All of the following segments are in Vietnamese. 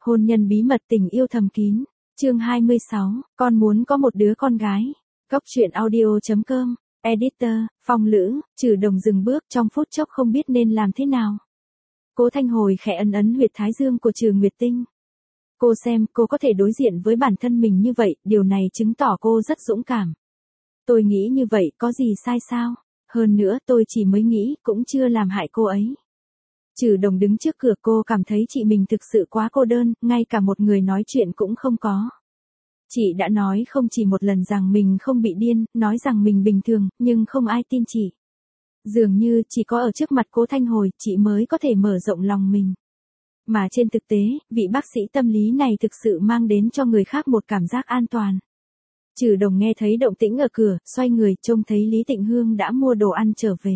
Hôn nhân bí mật tình yêu thầm kín. Chương 26, con muốn có một đứa con gái. Góc truyện audio.com. Editor, Phong Lữ, Trừ Đồng dừng bước trong phút chốc không biết nên làm thế nào. Cố Thanh Hồi khẽ ấn ấn huyệt thái dương của Trừ Nguyệt Tinh. Cô xem, cô có thể đối diện với bản thân mình như vậy, điều này chứng tỏ cô rất dũng cảm. Tôi nghĩ như vậy có gì sai sao? Hơn nữa tôi chỉ mới nghĩ cũng chưa làm hại cô ấy. Trừ Đồng đứng trước cửa, cô cảm thấy chị mình thực sự quá cô đơn, ngay cả một người nói chuyện cũng không có. Chị đã nói không chỉ một lần rằng mình không bị điên, nói rằng mình bình thường, nhưng không ai tin chị. Dường như chỉ có ở trước mặt Cố Thanh Hồi, chị mới có thể mở rộng lòng mình. Mà trên thực tế, vị bác sĩ tâm lý này thực sự mang đến cho người khác một cảm giác an toàn. Trừ Đồng nghe thấy động tĩnh ở cửa, xoay người, trông thấy Lý Tịnh Hương đã mua đồ ăn trở về.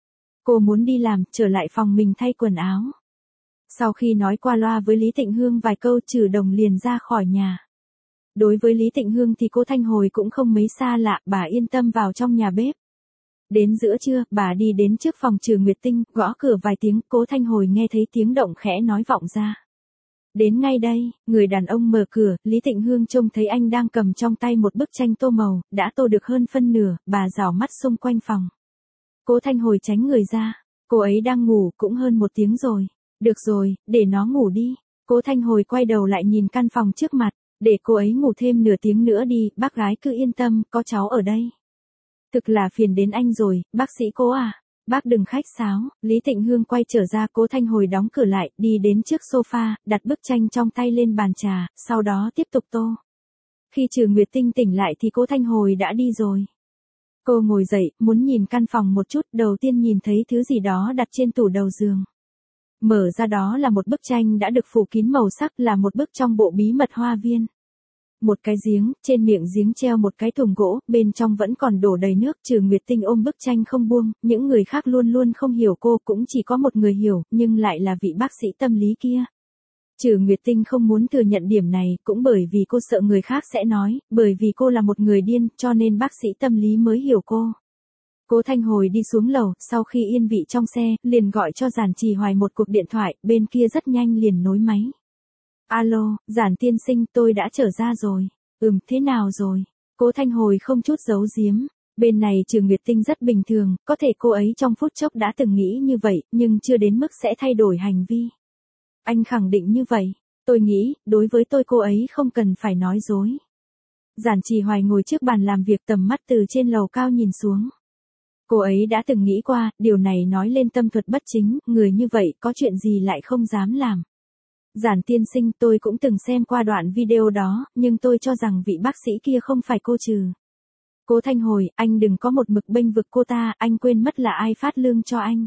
Cô muốn đi làm, trở lại phòng mình thay quần áo. Sau khi nói qua loa với Lý Tịnh Hương vài câu, Trừ Đồng liền ra khỏi nhà. Đối với Lý Tịnh Hương thì Cố Thanh Hồi cũng không mấy xa lạ, bà yên tâm vào trong nhà bếp. Đến giữa trưa, bà đi đến trước phòng Trừ Nguyệt Tinh, gõ cửa vài tiếng, Cố Thanh Hồi nghe thấy tiếng động khẽ nói vọng ra. Đến ngay đây, người đàn ông mở cửa, Lý Tịnh Hương trông thấy anh đang cầm trong tay một bức tranh tô màu, đã tô được hơn phân nửa, bà rảo mắt xung quanh phòng. Cố Thanh Hồi tránh người ra, cô ấy đang ngủ cũng hơn 1 tiếng rồi. Được rồi, để nó ngủ đi. Cố Thanh Hồi quay đầu lại nhìn căn phòng trước mặt, để cô ấy ngủ thêm nửa tiếng nữa đi, bác gái cứ yên tâm, có cháu ở đây. Thực là phiền đến anh rồi, bác sĩ Cố à. Bác đừng khách sáo. Lý Tịnh Hương quay trở ra, Cố Thanh Hồi đóng cửa lại, đi đến trước sofa, đặt bức tranh trong tay lên bàn trà, sau đó tiếp tục tô. Khi Trừ Nguyệt Tinh tỉnh lại thì Cố Thanh Hồi đã đi rồi. Cô ngồi dậy, muốn nhìn căn phòng một chút, đầu tiên nhìn thấy thứ gì đó đặt trên tủ đầu giường. Mở ra đó là một bức tranh đã được phủ kín màu sắc, là một bức trong bộ bí mật hoa viên. Một cái giếng, trên miệng giếng treo một cái thùng gỗ, bên trong vẫn còn đổ đầy nước. Trừ Nguyệt Tinh ôm bức tranh không buông, những người khác luôn luôn không hiểu cô, cũng chỉ có một người hiểu, nhưng lại là vị bác sĩ tâm lý kia. Trừ Nguyệt Tinh không muốn thừa nhận điểm này, cũng bởi vì cô sợ người khác sẽ nói, bởi vì cô là một người điên, cho nên bác sĩ tâm lý mới hiểu cô. Cố Thanh Hồi đi xuống lầu, sau khi yên vị trong xe, liền gọi cho Giản Trì Hoài một cuộc điện thoại, bên kia rất nhanh liền nối máy. Alo, Giản tiên sinh, tôi đã trở ra rồi. Thế nào rồi? Cố Thanh Hồi không chút giấu giếm. Bên này Trừ Nguyệt Tinh rất bình thường, có thể cô ấy trong phút chốc đã từng nghĩ như vậy, nhưng chưa đến mức sẽ thay đổi hành vi. Anh khẳng định như vậy. Tôi nghĩ, đối với tôi cô ấy không cần phải nói dối. Giản Trì Hoài ngồi trước bàn làm việc, tầm mắt từ trên lầu cao nhìn xuống. Cô ấy đã từng nghĩ qua, điều này nói lên tâm thuật bất chính, người như vậy có chuyện gì lại không dám làm. Giản tiên sinh, tôi cũng từng xem qua đoạn video đó, nhưng tôi cho rằng vị bác sĩ kia không phải cô Trừ. Cố Thanh Hồi, anh đừng có một mực bênh vực cô ta, anh quên mất là ai phát lương cho anh.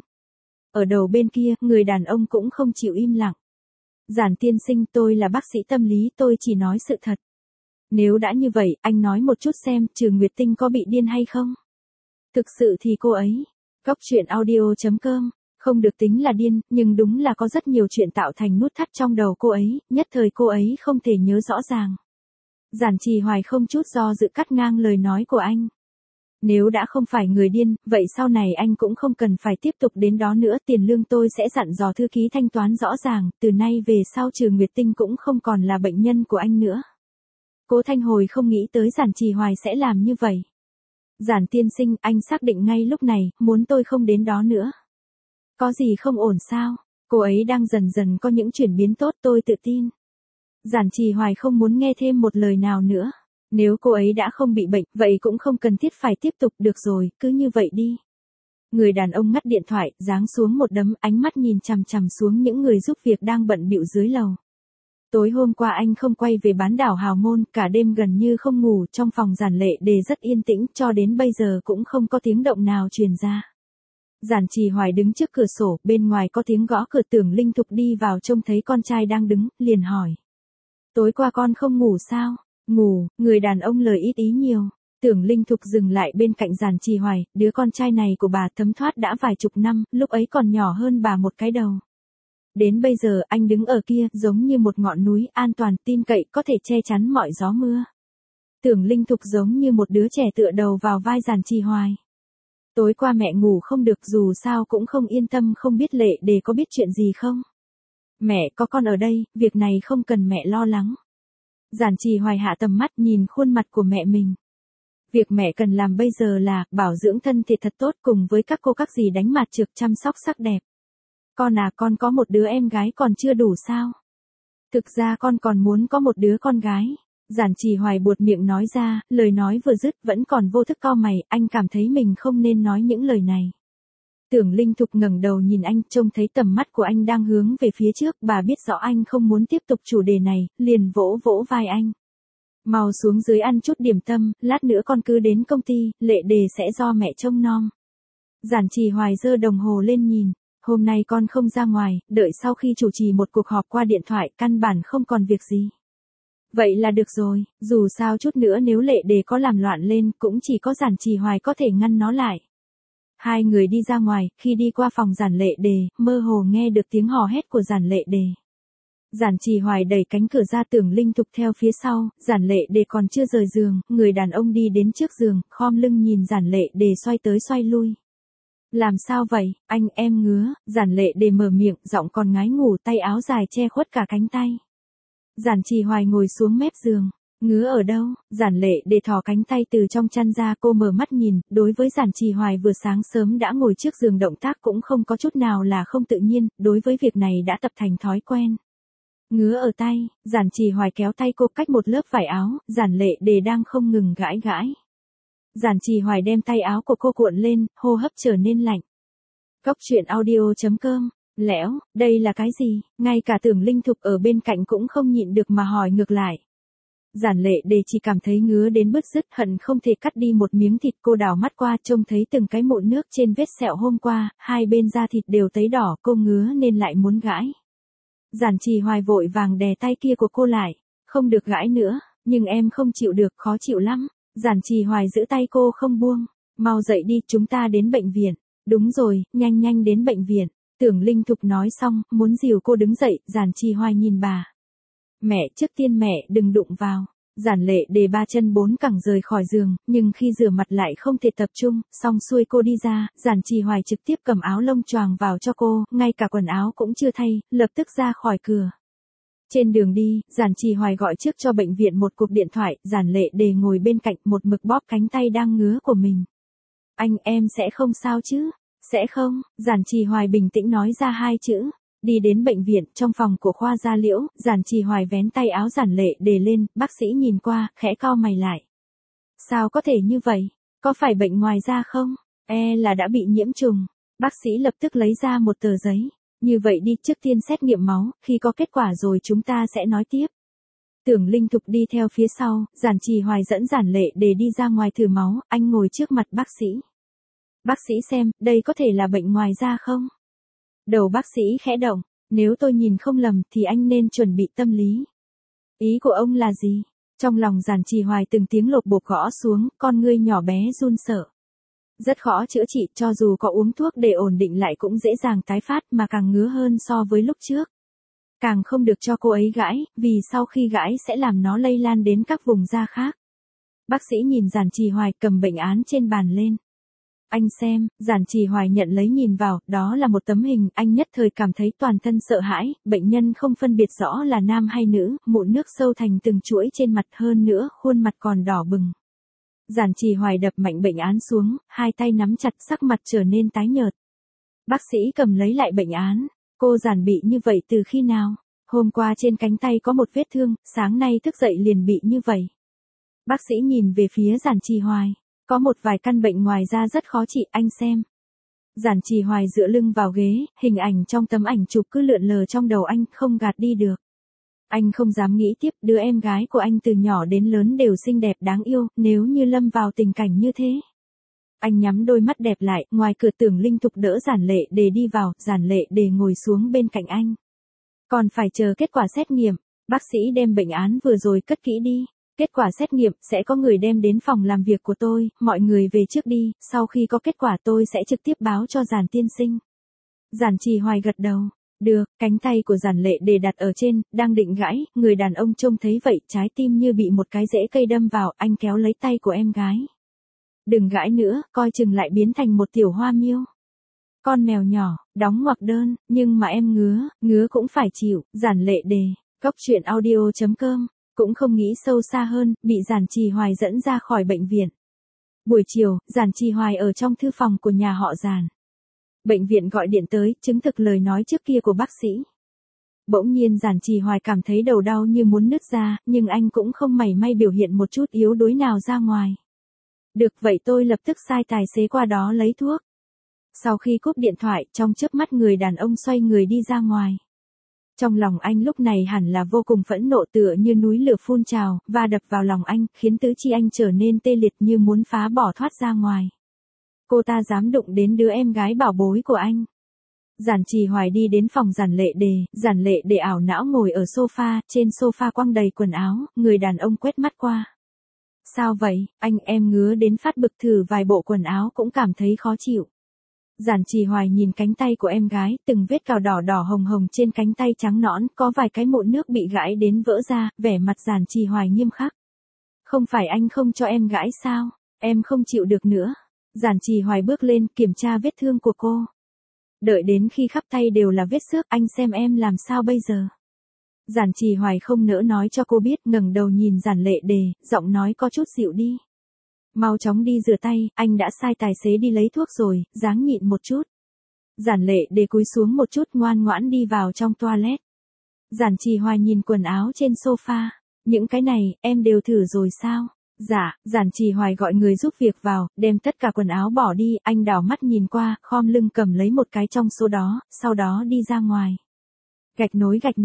Ở đầu bên kia, người đàn ông cũng không chịu im lặng. Giản tiên sinh, tôi là bác sĩ tâm lý, tôi chỉ nói sự thật. Nếu đã như vậy, anh nói một chút xem, Trừ Nguyệt Tinh có bị điên hay không? Thực sự thì cô ấy. Góc truyện audio.com. Không được tính là điên, nhưng đúng là có rất nhiều chuyện tạo thành nút thắt trong đầu cô ấy, nhất thời cô ấy không thể nhớ rõ ràng. Giản Trì Hoài không chút do dự cắt ngang lời nói của anh. Nếu đã không phải người điên, vậy sau này anh cũng không cần phải tiếp tục đến đó nữa, tiền lương tôi sẽ dặn dò thư ký thanh toán rõ ràng, từ nay về sau Trừ Nguyệt Tinh cũng không còn là bệnh nhân của anh nữa. Cố Thanh Hồi không nghĩ tới Giản Trì Hoài sẽ làm như vậy. Giản tiên sinh, anh xác định ngay lúc này, muốn tôi không đến đó nữa. Có gì không ổn sao? Cô ấy đang dần dần có những chuyển biến tốt, tôi tự tin. Giản Trì Hoài không muốn nghe thêm một lời nào nữa. Nếu cô ấy đã không bị bệnh, vậy cũng không cần thiết phải tiếp tục, được rồi, cứ như vậy đi. Người đàn ông ngắt điện thoại, giáng xuống một đấm, ánh mắt nhìn chằm chằm xuống những người giúp việc đang bận bịu dưới lầu. Tối hôm qua anh không quay về bán đảo Hào Môn, cả đêm gần như không ngủ, trong phòng Giản Lệ Đề rất yên tĩnh, cho đến bây giờ cũng không có tiếng động nào truyền ra. Giản Trì Hoài đứng trước cửa sổ, bên ngoài có tiếng gõ cửa, Tưởng Linh Thục đi vào trông thấy con trai đang đứng, liền hỏi. Tối qua con không ngủ sao? Ngủ, người đàn ông lời ít ý nhiều. Tưởng Linh Thục dừng lại bên cạnh Giản Trì Hoài, đứa con trai này của bà thấm thoát đã vài chục năm, lúc ấy còn nhỏ hơn bà một cái đầu. Đến bây giờ anh đứng ở kia, giống như một ngọn núi, an toàn, tin cậy, có thể che chắn mọi gió mưa. Tưởng Linh Thục giống như một đứa trẻ tựa đầu vào vai Giản Trì Hoài. Tối qua mẹ ngủ không được, dù sao cũng không yên tâm, không biết Lệ Đề có biết chuyện gì không. Mẹ có con ở đây, việc này không cần mẹ lo lắng. Giản Trì Hoài hạ tầm mắt nhìn khuôn mặt của mẹ mình. Việc mẹ cần làm bây giờ là bảo dưỡng thân thể thật tốt cùng với các cô các dì đánh mặt trược chăm sóc sắc đẹp. Con à, con có một đứa em gái còn chưa đủ sao? Thực ra con còn muốn có một đứa con gái. Giản Trì Hoài buột miệng nói ra, lời nói vừa dứt vẫn còn vô thức cau mày, anh cảm thấy mình không nên nói những lời này. Tưởng Linh Thục ngẩng đầu nhìn anh, trông thấy tầm mắt của anh đang hướng về phía trước, bà biết rõ anh không muốn tiếp tục chủ đề này, liền vỗ vỗ vai anh. Mau xuống dưới ăn chút điểm tâm, lát nữa con cứ đến công ty, Lệ Đề sẽ do mẹ trông nom. Giản Trì Hoài giơ đồng hồ lên nhìn, hôm nay con không ra ngoài, đợi sau khi chủ trì một cuộc họp qua điện thoại, căn bản không còn việc gì. Vậy là được rồi, dù sao chút nữa nếu Lệ Đề có làm loạn lên, cũng chỉ có Giản Trì Hoài có thể ngăn nó lại. Hai người đi ra ngoài, khi đi qua phòng Giản Lệ Đề, mơ hồ nghe được tiếng hò hét của Giản Lệ Đề. Giản Trì Hoài đẩy cánh cửa ra, Tưởng Linh Thục theo phía sau, Giản Lệ Đề còn chưa rời giường, người đàn ông đi đến trước giường, khom lưng nhìn Giản Lệ Đề xoay tới xoay lui. Làm sao vậy, anh em ngứa, Giản Lệ Đề mở miệng, giọng còn ngái ngủ, tay áo dài che khuất cả cánh tay. Giản Trì Hoài ngồi xuống mép giường, ngứa ở đâu, Giản Lệ Đề thò cánh tay từ trong chăn ra, cô mở mắt nhìn, đối với Giản Trì Hoài vừa sáng sớm đã ngồi trước giường động tác cũng không có chút nào là không tự nhiên, đối với việc này đã tập thành thói quen. Ngứa ở tay, Giản Trì Hoài kéo tay cô cách một lớp vải áo, Giản Lệ Đề đang không ngừng gãi gãi. Giản Trì Hoài đem tay áo của cô cuộn lên, hô hấp trở nên lạnh. Cốc truyện audio.com, lẽo, đây là cái gì? Ngay cả Tưởng Linh Thục ở bên cạnh cũng không nhịn được mà hỏi ngược lại. Giản Lệ Đề chỉ cảm thấy ngứa đến bứt rứt, hận không thể cắt đi một miếng thịt, cô đảo mắt qua trông thấy từng cái mụn nước trên vết sẹo hôm qua, hai bên da thịt đều tấy đỏ, cô ngứa nên lại muốn gãi. Giản Trì Hoài vội vàng đè tay kia của cô lại, không được gãi nữa, nhưng em không chịu được, khó chịu lắm. Giản Trì Hoài giữ tay cô không buông, mau dậy đi, chúng ta đến bệnh viện. Đúng rồi, nhanh nhanh đến bệnh viện. Tưởng Linh Thục nói xong, muốn dìu cô đứng dậy, Giản Trì Hoài nhìn bà. Mẹ, trước tiên mẹ đừng đụng vào. Giản Lệ Đề ba chân bốn cẳng rời khỏi giường, nhưng khi rửa mặt lại không thể tập trung, xong xuôi cô đi ra, Giản Trì Hoài trực tiếp cầm áo lông choàng vào cho cô, ngay cả quần áo cũng chưa thay, lập tức ra khỏi cửa. Trên đường đi, Giản Trì Hoài gọi trước cho bệnh viện một cuộc điện thoại, Giản Lệ Đề ngồi bên cạnh một mực bóp cánh tay đang ngứa của mình. Anh em sẽ không sao chứ? Sẽ không, Giản Trì Hoài bình tĩnh nói ra hai chữ. Đi đến bệnh viện, trong phòng của khoa da liễu, Giản Trì Hoài vén tay áo Giản Lệ Đề lên, bác sĩ nhìn qua, khẽ cau mày lại. Sao có thể như vậy? Có phải bệnh ngoài da không? Là đã bị nhiễm trùng. Bác sĩ lập tức lấy ra một tờ giấy. Như vậy đi, trước tiên xét nghiệm máu, khi có kết quả rồi chúng ta sẽ nói tiếp. Tưởng Linh Thục đi theo phía sau, Giản Trì Hoài dẫn Giản Lệ Đề đi ra ngoài thử máu, anh ngồi trước mặt bác sĩ. Bác sĩ xem, đây có thể là bệnh ngoài da không? Đầu bác sĩ khẽ động, nếu tôi nhìn không lầm thì anh nên chuẩn bị tâm lý. Ý của ông là gì? Trong lòng Giản Trì Hoài từng tiếng lột bột gõ xuống, con ngươi nhỏ bé run sợ. Rất khó chữa trị, cho dù có uống thuốc để ổn định lại cũng dễ dàng tái phát mà càng ngứa hơn so với lúc trước. Càng không được cho cô ấy gãi, vì sau khi gãi sẽ làm nó lây lan đến các vùng da khác. Bác sĩ nhìn Giản Trì Hoài cầm bệnh án trên bàn lên. Anh xem, Giản Trì Hoài nhận lấy nhìn vào, đó là một tấm hình, anh nhất thời cảm thấy toàn thân sợ hãi, bệnh nhân không phân biệt rõ là nam hay nữ, mụn nước sâu thành từng chuỗi trên mặt, hơn nữa, khuôn mặt còn đỏ bừng. Giản Trì Hoài đập mạnh bệnh án xuống, hai tay nắm chặt, sắc mặt trở nên tái nhợt. Bác sĩ cầm lấy lại bệnh án, cô Giản bị như vậy từ khi nào? Hôm qua trên cánh tay có một vết thương, sáng nay thức dậy liền bị như vậy. Bác sĩ nhìn về phía Giản Trì Hoài. Có một vài căn bệnh ngoài da rất khó trị, anh xem. Giản Trì Hoài dựa lưng vào ghế, hình ảnh trong tấm ảnh chụp cứ lượn lờ trong đầu anh, không gạt đi được. Anh không dám nghĩ tiếp, đứa em gái của anh từ nhỏ đến lớn đều xinh đẹp đáng yêu, nếu như lâm vào tình cảnh như thế. Anh nhắm đôi mắt đẹp lại, ngoài cửa Tưởng Linh Thục đỡ Giản Lệ Đề đi vào, Giản Lệ Đề ngồi xuống bên cạnh anh. Còn phải chờ kết quả xét nghiệm, bác sĩ đem bệnh án vừa rồi cất kỹ đi. Kết quả xét nghiệm, sẽ có người đem đến phòng làm việc của tôi, mọi người về trước đi, sau khi có kết quả tôi sẽ trực tiếp báo cho Giản tiên sinh. Giản Trì Hoài gật đầu. Được, cánh tay của Giản Lệ Đề đặt ở trên, đang định gãi, người đàn ông trông thấy vậy, trái tim như bị một cái rễ cây đâm vào, anh kéo lấy tay của em gái. Đừng gãi nữa, coi chừng lại biến thành một tiểu hoa miêu. Con mèo nhỏ, đóng ngoặc đơn, nhưng mà em ngứa cũng phải chịu, Giản Lệ Đề. Cóc truyện audio.com, cũng không nghĩ sâu xa hơn, bị Giản Trì Hoài dẫn ra khỏi bệnh viện. Buổi chiều, Giản Trì Hoài ở trong thư phòng của nhà họ Giản. Bệnh viện gọi điện tới, chứng thực lời nói trước kia của bác sĩ. Bỗng nhiên Giản Trì Hoài cảm thấy đầu đau như muốn nứt ra, nhưng anh cũng không mảy may biểu hiện một chút yếu đuối nào ra ngoài. Được vậy tôi lập tức sai tài xế qua đó lấy thuốc. Sau khi cúp điện thoại, trong chớp mắt người đàn ông xoay người đi ra ngoài. Trong lòng anh lúc này hẳn là vô cùng phẫn nộ tựa như núi lửa phun trào, và đập vào lòng anh, khiến tứ chi anh trở nên tê liệt như muốn phá bỏ thoát ra ngoài. Cô ta dám đụng đến đứa em gái bảo bối của anh. Giản Trì Hoài đi đến phòng Giản Lệ Đề ảo não ngồi ở sofa, trên sofa quăng đầy quần áo, người đàn ông quét mắt qua. Sao vậy, anh em ngứa đến phát bực thử vài bộ quần áo cũng cảm thấy khó chịu. Giản Trì Hoài nhìn cánh tay của em gái, từng vết cào đỏ đỏ hồng hồng trên cánh tay trắng nõn, có vài cái mụn nước bị gãi đến vỡ ra, vẻ mặt Giản Trì Hoài nghiêm khắc. Không phải anh không cho em gãi sao, em không chịu được nữa. Giản Trì Hoài bước lên, kiểm tra vết thương của cô. Đợi đến khi khắp tay đều là vết xước, anh xem em làm sao bây giờ. Giản Trì Hoài không nỡ nói cho cô biết, ngẩng đầu nhìn Giản Lệ Đề, giọng nói có chút dịu đi. Mau chóng đi rửa tay, anh đã sai tài xế đi lấy thuốc rồi, ráng nhịn một chút. Giản Lệ Đề cúi xuống một chút, ngoan ngoãn đi vào trong toilet. Giản Trì Hoài nhìn quần áo trên sofa, những cái này, em đều thử rồi sao? Dạ, Giản Trì Hoài gọi người giúp việc vào, đem tất cả quần áo bỏ đi, anh đảo mắt nhìn qua, khom lưng cầm lấy một cái trong số đó, sau đó đi ra ngoài. Gạch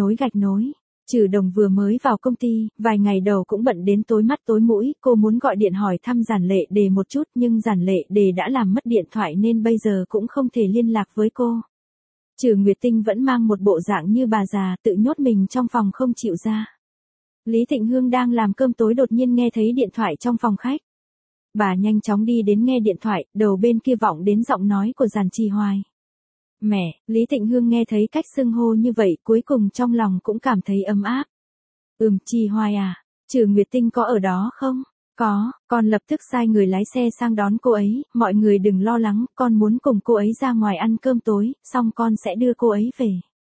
nối. Trừ Đồng vừa mới vào công ty, vài ngày đầu cũng bận đến tối mắt tối mũi, cô muốn gọi điện hỏi thăm Giản Lệ Đề một chút nhưng Giản Lệ Đề đã làm mất điện thoại nên bây giờ cũng không thể liên lạc với cô. Trừ Nguyệt Tinh vẫn mang một bộ dạng như bà già, tự nhốt mình trong phòng không chịu ra. Lý Thịnh Hương đang làm cơm tối đột nhiên nghe thấy điện thoại trong phòng khách. Bà nhanh chóng đi đến nghe điện thoại, đầu bên kia vọng đến giọng nói của Giản Trì Hoài. Mẹ, Lý Thịnh Hương nghe thấy cách xưng hô như vậy, cuối cùng trong lòng cũng cảm thấy ấm áp. Trì Hoài à, Trừ Nguyệt Tinh có ở đó không? Có, con lập tức sai người lái xe sang đón cô ấy, mọi người đừng lo lắng, con muốn cùng cô ấy ra ngoài ăn cơm tối, xong con sẽ đưa cô ấy về.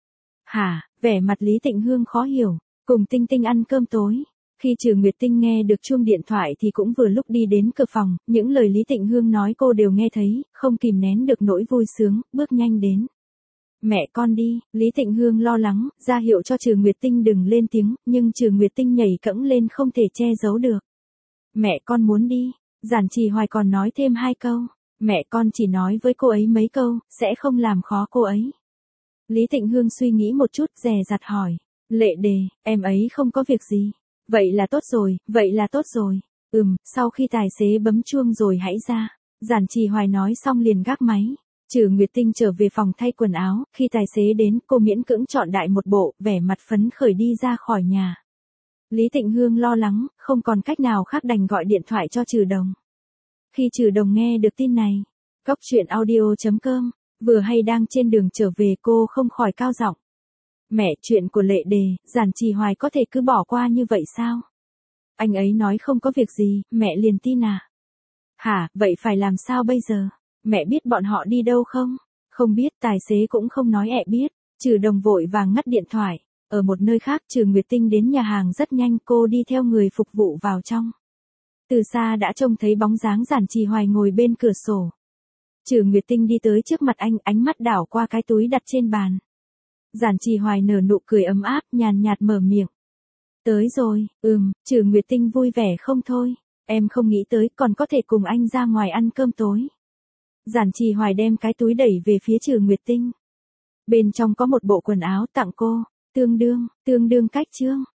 Hả, vẻ mặt Lý Thịnh Hương khó hiểu, cùng Tinh Tinh ăn cơm tối. Khi Trừ Nguyệt Tinh nghe được chuông điện thoại thì cũng vừa lúc đi đến cửa phòng, những lời Lý Thịnh Hương nói cô đều nghe thấy, không kìm nén được nỗi vui sướng, bước nhanh đến. Mẹ con đi, Lý Thịnh Hương lo lắng, ra hiệu cho Trừ Nguyệt Tinh đừng lên tiếng, nhưng Trừ Nguyệt Tinh nhảy cẫng lên không thể che giấu được. Mẹ con muốn đi, Giản Trì Hoài còn nói thêm 2 câu, mẹ con chỉ nói với cô ấy mấy câu, sẽ không làm khó cô ấy. Lý Thịnh Hương suy nghĩ một chút, dè dặt hỏi, Lệ Đề, em ấy không có việc gì. Vậy là tốt rồi. Sau khi tài xế bấm chuông rồi hãy ra. Giản Trì Hoài nói xong liền gác máy. Trừ Nguyệt Tinh trở về phòng thay quần áo, khi tài xế đến, cô miễn cưỡng chọn đại một bộ, vẻ mặt phấn khởi đi ra khỏi nhà. Lý Thịnh Hương lo lắng, không còn cách nào khác đành gọi điện thoại cho Trừ Đồng. Khi Trừ Đồng nghe được tin này, cóc truyện audio.com, vừa hay đang trên đường trở về cô không khỏi cao giọng. Mẹ, chuyện của Lệ Đề, Giản Trì Hoài có thể cứ bỏ qua như vậy sao? Anh ấy nói không có việc gì, mẹ liền tin à? Hả, vậy phải làm sao bây giờ? Mẹ biết bọn họ đi đâu không? Không biết, tài xế cũng không nói biết. Trừ Đồng vội vàng ngắt điện thoại. Ở một nơi khác, Trừ Nguyệt Tinh đến nhà hàng rất nhanh, cô đi theo người phục vụ vào trong. Từ xa đã trông thấy bóng dáng Giản Trì Hoài ngồi bên cửa sổ. Trừ Nguyệt Tinh đi tới trước mặt anh, ánh mắt đảo qua cái túi đặt trên bàn. Giản Trì Hoài nở nụ cười ấm áp, nhàn nhạt mở miệng. Tới rồi, Trừ Nguyệt Tinh vui vẻ không thôi. Em không nghĩ tới còn có thể cùng anh ra ngoài ăn cơm tối. Giản Trì Hoài đem cái túi đẩy về phía Trừ Nguyệt Tinh. Bên trong có một bộ quần áo tặng cô, tương đương cách chương.